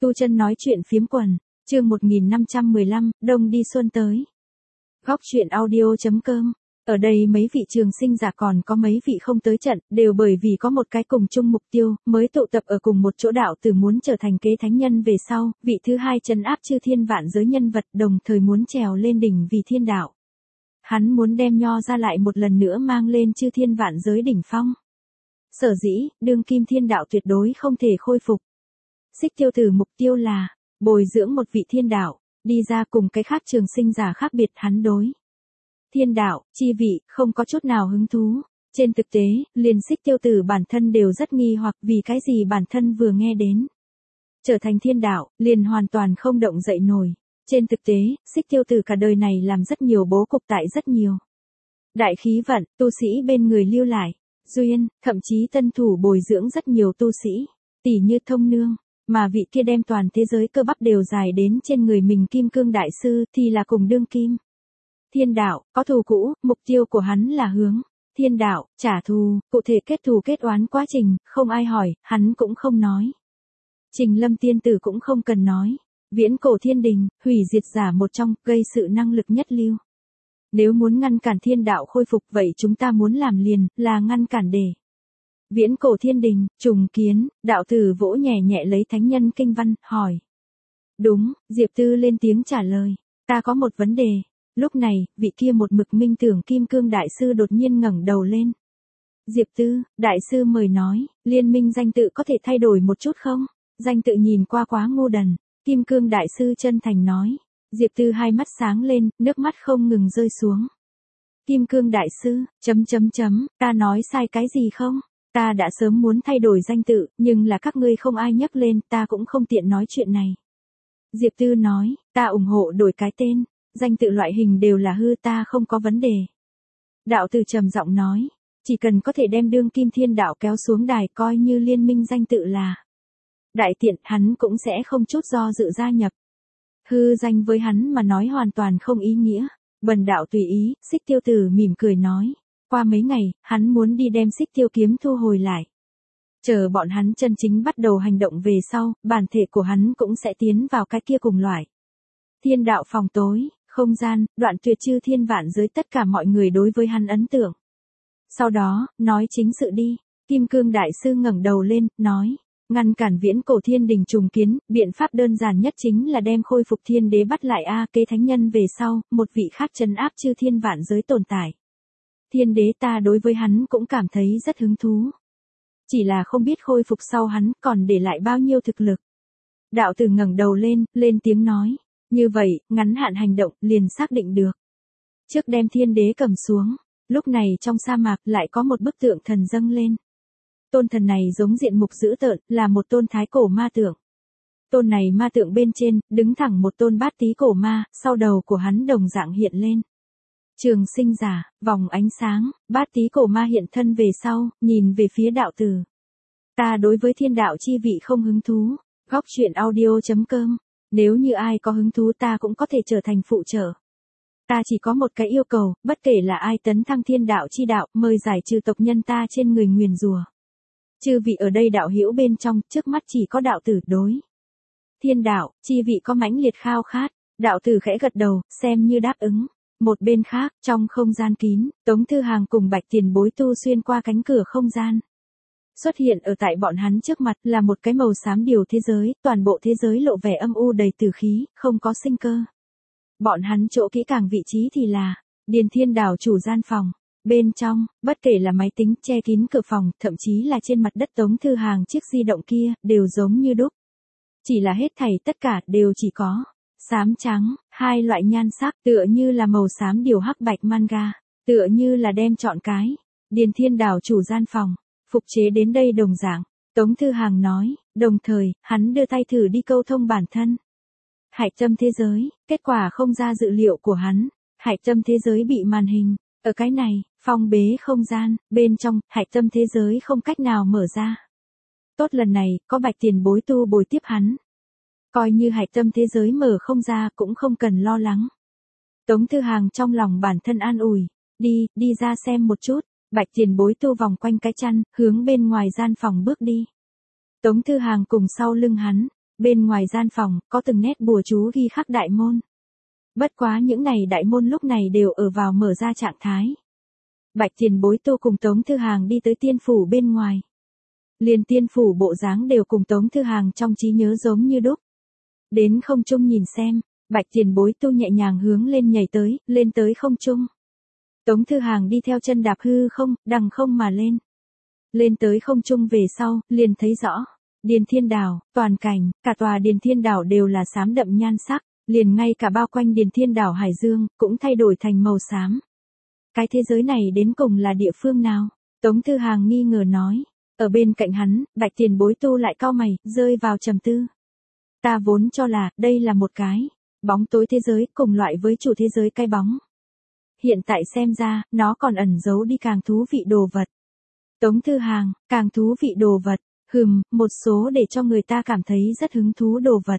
Tu Chân nói chuyện phiếm quần, chương 1515, đông đi xuân tới. Góc truyện audio.com. Ở đây mấy vị trường sinh giả còn có mấy vị không tới trận, đều bởi vì có một cái cùng chung mục tiêu, mới tụ tập ở cùng một chỗ. Đạo Tử muốn trở thành kế thánh nhân về sau, vị thứ hai trấn áp chư thiên vạn giới nhân vật, đồng thời muốn trèo lên đỉnh vì thiên đạo. Hắn muốn đem Nho ra lại một lần nữa mang lên chư thiên vạn giới đỉnh phong. Sở dĩ, đương kim thiên đạo tuyệt đối không thể khôi phục. Xích Tiêu Tử mục tiêu là bồi dưỡng một vị thiên đạo, đi ra cùng cái khác trường sinh giả khác biệt. Hắn đối thiên đạo, chi vị, không có chút nào hứng thú. Trên thực tế, liền Xích Tiêu Tử bản thân đều rất nghi hoặc vì cái gì bản thân vừa nghe đến trở thành thiên đạo, liền hoàn toàn không động dậy nổi. Trên thực tế, Xích Tiêu Tử cả đời này làm rất nhiều bố cục tại rất nhiều đại khí vận, tu sĩ bên người lưu lại, duyên, thậm chí tân thủ bồi dưỡng rất nhiều tu sĩ, tỷ như Thông Nương. Mà vị kia đem toàn thế giới cơ bắp đều dài đến trên người mình Kim Cương Đại Sư thì là cùng đương kim thiên đạo, có thù cũ, mục tiêu của hắn là hướng thiên đạo, trả thù, cụ thể kết thù kết oán quá trình, không ai hỏi, hắn cũng không nói. Trình Lâm tiên tử cũng không cần nói. Viễn cổ thiên đình, hủy diệt giả một trong, gây sự năng lực nhất lưu. Nếu muốn ngăn cản thiên đạo khôi phục vậy chúng ta muốn làm liền, là ngăn cản để Viễn cổ thiên đình, trùng kiến. Đạo Tử vỗ nhẹ nhẹ lấy thánh nhân kinh văn, hỏi. Đúng, Diệp Tư lên tiếng trả lời. Ta có một vấn đề. Lúc này, vị kia một mực minh tưởng Kim Cương Đại Sư đột nhiên ngẩng đầu lên. Diệp Tư, Đại Sư mời nói, liên minh danh tự có thể thay đổi một chút không? Danh tự nhìn qua quá ngu đần. Kim Cương Đại Sư chân thành nói. Diệp Tư hai mắt sáng lên, nước mắt không ngừng rơi xuống. Kim Cương Đại Sư, ta nói sai cái gì không? Ta đã sớm muốn thay đổi danh tự, nhưng là các ngươi không ai nhắc lên, ta cũng không tiện nói chuyện này. Diệp Tư nói, ta ủng hộ đổi cái tên, danh tự loại hình đều là hư, ta không có vấn đề. Đạo Tử trầm giọng nói, chỉ cần có thể đem đương kim thiên đạo kéo xuống đài coi như liên minh danh tự là đại tiện, hắn cũng sẽ không chút do dự gia nhập. Hư danh với hắn mà nói hoàn toàn không ý nghĩa. Bần đạo tùy ý. Xích Tiêu Tử mỉm cười nói. Qua mấy ngày, hắn muốn đi đem Xích Tiêu kiếm thu hồi lại. Chờ bọn hắn chân chính bắt đầu hành động về sau, bản thể của hắn cũng sẽ tiến vào cái kia cùng loại thiên đạo phòng tối, không gian, đoạn tuyệt chư thiên vạn giới, tất cả mọi người đối với hắn ấn tượng. Sau đó, nói chính sự đi. Kim Cương Đại Sư ngẩng đầu lên, nói. Ngăn cản viễn cổ thiên đình trùng kiến, biện pháp đơn giản nhất chính là đem khôi phục thiên đế bắt lại kế thánh nhân về sau, một vị khác trấn áp chư thiên vạn giới tồn tại. Thiên đế ta đối với hắn cũng cảm thấy rất hứng thú. Chỉ là không biết khôi phục sau hắn còn để lại bao nhiêu thực lực. Đạo Tử ngẩng đầu lên, lên tiếng nói. Như vậy, ngắn hạn hành động, liền xác định được. Trước đem thiên đế cầm xuống, lúc này trong sa mạc lại có một bức tượng thần dâng lên. Tôn thần này giống diện mục dữ tợn, là một tôn thái cổ ma tượng. Tôn này ma tượng bên trên, đứng thẳng một tôn bát tý cổ ma, sau đầu của hắn đồng dạng hiện lên. Trường sinh giả, vòng ánh sáng, bát tý cổ ma hiện thân về sau, nhìn về phía Đạo Tử. Ta đối với thiên đạo chi vị không hứng thú. Góc truyện audio.com. Nếu như ai có hứng thú ta cũng có thể trở thành phụ trợ. Ta chỉ có một cái yêu cầu, bất kể là ai tấn thăng thiên đạo chi đạo, mời giải trừ tộc nhân ta trên người nguyền rủa. Chư vị ở đây đạo hữu bên trong, trước mắt chỉ có Đạo Tử đối thiên đạo, chi vị có mãnh liệt khao khát. Đạo Tử khẽ gật đầu, xem như đáp ứng. Một bên khác, trong không gian kín, Tống Thư Hàng cùng Bạch Tiền Bối tu xuyên qua cánh cửa không gian. Xuất hiện ở tại bọn hắn trước mặt là một cái màu xám điều thế giới, toàn bộ thế giới lộ vẻ âm u đầy tử khí, không có sinh cơ. Bọn hắn chỗ kỹ càng vị trí thì là Điền Thiên đảo chủ gian phòng. Bên trong, bất kể là máy tính che kín cửa phòng, thậm chí là trên mặt đất Tống Thư Hàng chiếc di động kia, đều giống như đúc. Chỉ là hết thảy tất cả đều chỉ có xám trắng, hai loại nhan sắc, tựa như là màu xám điều hắc bạch manga, tựa như là đem chọn cái Điền Thiên đảo chủ gian phòng phục chế đến đây đồng dạng. Tống Thư Hàng nói, đồng thời, hắn đưa tay thử đi câu thông bản thân. Hạch tâm thế giới, kết quả không ra dự liệu của hắn. Hạch tâm thế giới bị màn hình ở cái này phong bế không gian, bên trong, hạch tâm thế giới không cách nào mở ra. Tốt, lần này, có Bạch Tiền Bối tu bồi tiếp hắn. Coi như hạch tâm thế giới mở không ra cũng không cần lo lắng. Tống Thư Hàng trong lòng bản thân an ủi. Đi ra xem một chút. Bạch Tiền Bối tu vòng quanh cái chăn, hướng bên ngoài gian phòng bước đi. Tống Thư Hàng cùng sau lưng hắn. Bên ngoài gian phòng, có từng nét bùa chú ghi khắc đại môn. Bất quá những này đại môn lúc này đều ở vào mở ra trạng thái. Bạch Tiền Bối Tô cùng Tống Thư Hàng đi tới tiên phủ bên ngoài. Liền tiên phủ bộ dáng đều cùng Tống Thư Hàng trong trí nhớ giống như đúc. Đến không trung nhìn xem, Bạch Tiền Bối Tu nhẹ nhàng hướng lên nhảy tới, lên tới không trung. Tống Thư Hàng đi theo chân đạp hư không, đằng không mà lên. Lên tới không trung về sau, liền thấy rõ. Điền Thiên Đảo, toàn cảnh, cả tòa Điền Thiên Đảo đều là xám đậm nhan sắc, liền ngay cả bao quanh Điền Thiên Đảo hải dương, cũng thay đổi thành màu xám. Cái thế giới này đến cùng là địa phương nào? Tống Thư Hàng nghi ngờ nói. Ở bên cạnh hắn, Bạch Tiền Bối Tu lại cau mày, rơi vào trầm tư. Ta vốn cho là, đây là một cái bóng tối thế giới, cùng loại với chủ thế giới cái bóng. Hiện tại xem ra, nó còn ẩn giấu đi càng thú vị đồ vật. Tống Thư Hàng, càng thú vị đồ vật, một số để cho người ta cảm thấy rất hứng thú đồ vật.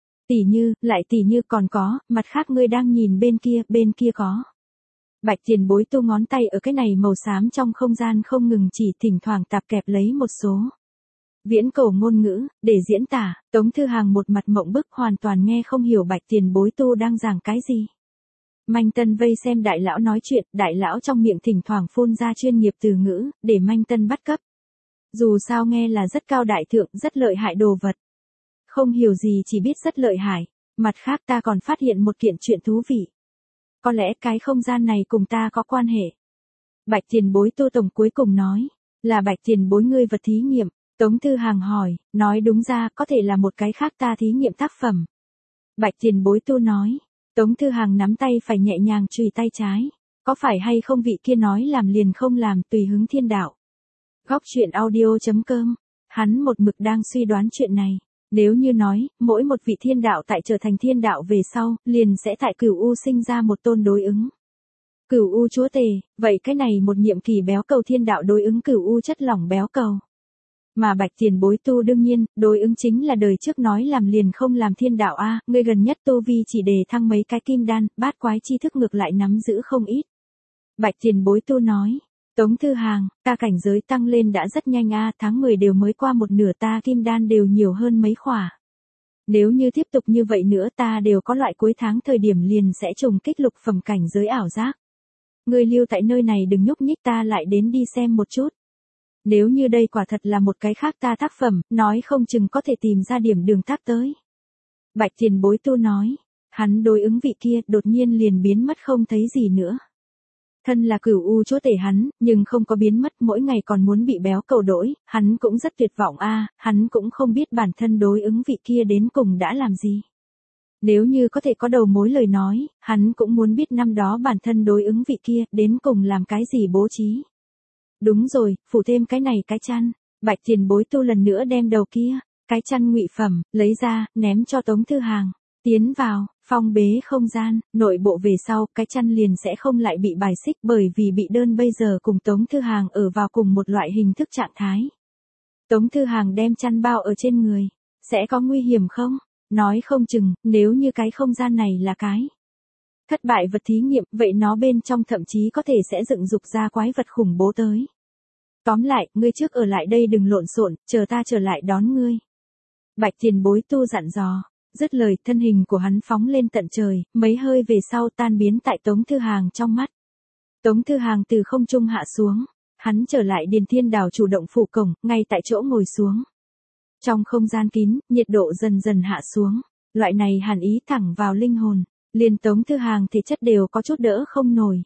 Lại tỉ như còn có, mặt khác ngươi đang nhìn bên kia có. Bạch Tiền Bối Tu ngón tay ở cái này màu xám trong không gian không ngừng chỉ, thỉnh thoảng tạp kẹp lấy một số viễn cổ ngôn ngữ, để diễn tả. Tống Thư Hàng một mặt mộng bức, hoàn toàn nghe không hiểu Bạch Tiền Bối Tu đang giảng cái gì. Manh Tân vây xem đại lão nói chuyện, đại lão trong miệng thỉnh thoảng phun ra chuyên nghiệp từ ngữ, để Manh Tân bắt cấp. Dù sao nghe là rất cao đại thượng, rất lợi hại đồ vật. Không hiểu gì chỉ biết rất lợi hại. Mặt khác ta còn phát hiện một kiện chuyện thú vị. Có lẽ cái không gian này cùng ta có quan hệ. Bạch Tiền Bối Tu tổng cuối cùng nói, là Bạch Tiền Bối ngươi vật thí nghiệm. Tống Thư Hàng hỏi, nói đúng ra có thể là một cái khác ta thí nghiệm tác phẩm. Bạch Tiền Bối Tu nói. Tống Thư Hàng nắm tay phải nhẹ nhàng chùy tay trái. Có phải hay không vị kia nói làm liền không làm, tùy hứng thiên đạo. Góc truyện audio.com. Hắn một mực đang suy đoán chuyện này. Nếu như nói, mỗi một vị thiên đạo tại trở thành thiên đạo về sau, liền sẽ tại Cửu U sinh ra một tôn đối ứng. Cửu U chúa tể, vậy cái này một nhiệm kỳ béo cầu thiên đạo đối ứng Cửu U chất lỏng béo cầu. Mà Bạch Tiền Bối Tu đương nhiên, đối ứng chính là đời trước nói làm liền không làm thiên đạo a, người gần nhất tu vi chỉ đề thăng mấy cái kim đan, bát quái chi thức ngược lại nắm giữ không ít. Bạch Tiền Bối Tu nói, Tống Thư Hàng, ta cảnh giới tăng lên đã rất nhanh a, tháng 10 đều mới qua một nửa, ta kim đan đều nhiều hơn mấy khỏa. Nếu như tiếp tục như vậy nữa ta đều có loại cuối tháng thời điểm liền sẽ trùng kích lục phẩm cảnh giới ảo giác. Ngươi lưu tại nơi này đừng nhúc nhích, ta lại đến đi xem một chút. Nếu như đây quả thật là một cái khác ta tác phẩm, nói không chừng có thể tìm ra điểm đường tắt tới. Bạch Tiền Bối Tu nói, hắn đối ứng vị kia đột nhiên liền biến mất không thấy gì nữa. Thân là Cửu U chúa tể hắn, nhưng không có biến mất, mỗi ngày còn muốn bị béo cầu đỗi, hắn cũng rất tuyệt vọng a, hắn cũng không biết bản thân đối ứng vị kia đến cùng đã làm gì. Nếu như có thể có đầu mối lời nói, hắn cũng muốn biết năm đó bản thân đối ứng vị kia đến cùng làm cái gì bố trí. Đúng rồi, phủ thêm cái này cái chăn. Bạch Tiền Bối Tu lần nữa đem đầu kia, cái chăn ngụy phẩm, lấy ra, ném cho Tống Thư Hàng. Tiến vào, phong bế không gian, nội bộ về sau, cái chăn liền sẽ không lại bị bài xích bởi vì bị đơn bây giờ cùng Tống Thư Hàng ở vào cùng một loại hình thức trạng thái. Tống Thư Hàng đem chăn bao ở trên người. Sẽ có nguy hiểm không? Nói không chừng, nếu như cái không gian này là cái thất bại vật thí nghiệm, vậy nó bên trong thậm chí có thể sẽ dựng dục ra quái vật khủng bố tới. Tóm lại, ngươi trước ở lại đây đừng lộn xộn, chờ ta trở lại đón ngươi. Bạch Tiền Bối Tu dặn dò, dứt lời thân hình của hắn phóng lên tận trời, mấy hơi về sau tan biến tại Tống Thư Hàng trong mắt. Tống Thư Hàng từ không trung hạ xuống, hắn trở lại Điền Thiên Đảo chủ động phủ cổng, ngay tại chỗ ngồi xuống. Trong không gian kín, nhiệt độ dần dần hạ xuống, loại này hàn ý thẳng vào linh hồn. Liền Tống Thư Hàng thể chất đều có chút đỡ không nổi.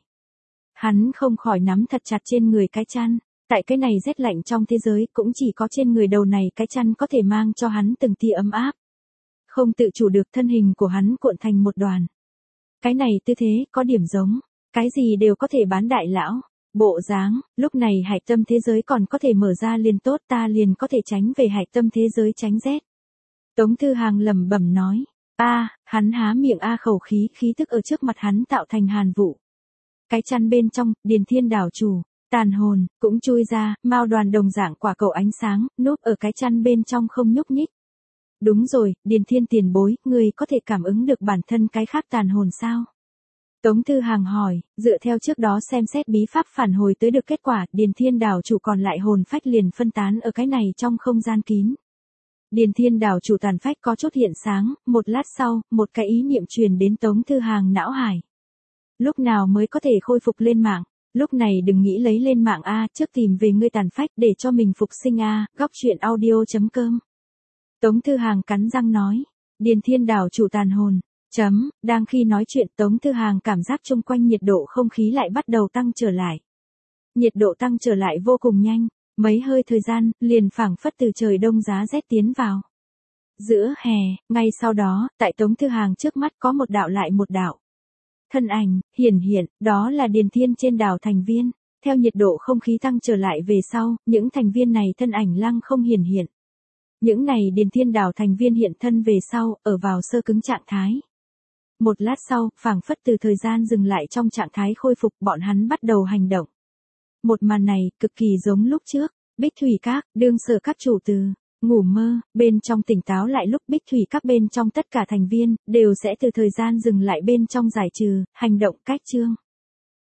Hắn không khỏi nắm thật chặt trên người cái chăn, tại cái này rét lạnh trong thế giới cũng chỉ có trên người đầu này cái chăn có thể mang cho hắn từng tia ấm áp. Không tự chủ được thân hình của hắn cuộn thành một đoàn. Cái này tư thế có điểm giống, cái gì đều có thể bán đại lão. Bộ dáng, lúc này hạch tâm thế giới còn có thể mở ra liền tốt, ta liền có thể tránh về hạch tâm thế giới tránh rét. Tống Thư Hàng lẩm bẩm nói. Hắn há miệng khẩu khí tức ở trước mặt hắn tạo thành hàn vụ. Cái chăn bên trong, Điền Thiên Đảo chủ, tàn hồn, cũng chui ra, mao đoàn đồng dạng quả cầu ánh sáng, núp ở cái chăn bên trong không nhúc nhích. Đúng rồi, Điền Thiên tiền bối, ngươi có thể cảm ứng được bản thân cái khác tàn hồn sao? Tống Thư Hàng hỏi, dựa theo trước đó xem xét bí pháp phản hồi tới được kết quả, Điền Thiên Đảo chủ còn lại hồn phách liền phân tán ở cái này trong không gian kín. Điền Thiên đảo chủ tàn phách có chút hiện sáng, một lát sau, một cái ý niệm truyền đến Tống Thư Hàng não hải. Lúc nào mới có thể khôi phục lên mạng? Lúc này đừng nghĩ lấy lên mạng a, trước tìm về ngươi tàn phách để cho mình phục sinh a, góc truyện audio.com. Tống Thư Hàng cắn răng nói. Điền Thiên đảo chủ tàn hồn. Đang khi nói chuyện Tống Thư Hàng cảm giác chung quanh nhiệt độ không khí lại bắt đầu tăng trở lại. Nhiệt độ tăng trở lại vô cùng nhanh, mấy hơi thời gian, liền phảng phất từ trời đông giá rét tiến vào. Giữa hè, ngay sau đó, tại Tống Thư Hàng trước mắt có một đạo lại một đạo. Thân ảnh, hiển hiện, đó là Điền Thiên trên đảo thành viên. Theo nhiệt độ không khí tăng trở lại về sau, những thành viên này thân ảnh lăng không hiển hiện. Những này Điền Thiên đảo thành viên hiện thân về sau, ở vào sơ cứng trạng thái. Một lát sau, phảng phất từ thời gian dừng lại trong trạng thái khôi phục, bọn hắn bắt đầu hành động. Một màn này, cực kỳ giống lúc trước, Bích Thủy Các, đương sở các chủ từ ngủ mơ, bên trong tỉnh táo lại lúc Bích Thủy Các bên trong tất cả thành viên, đều sẽ từ thời gian dừng lại bên trong giải trừ, hành động cách chương.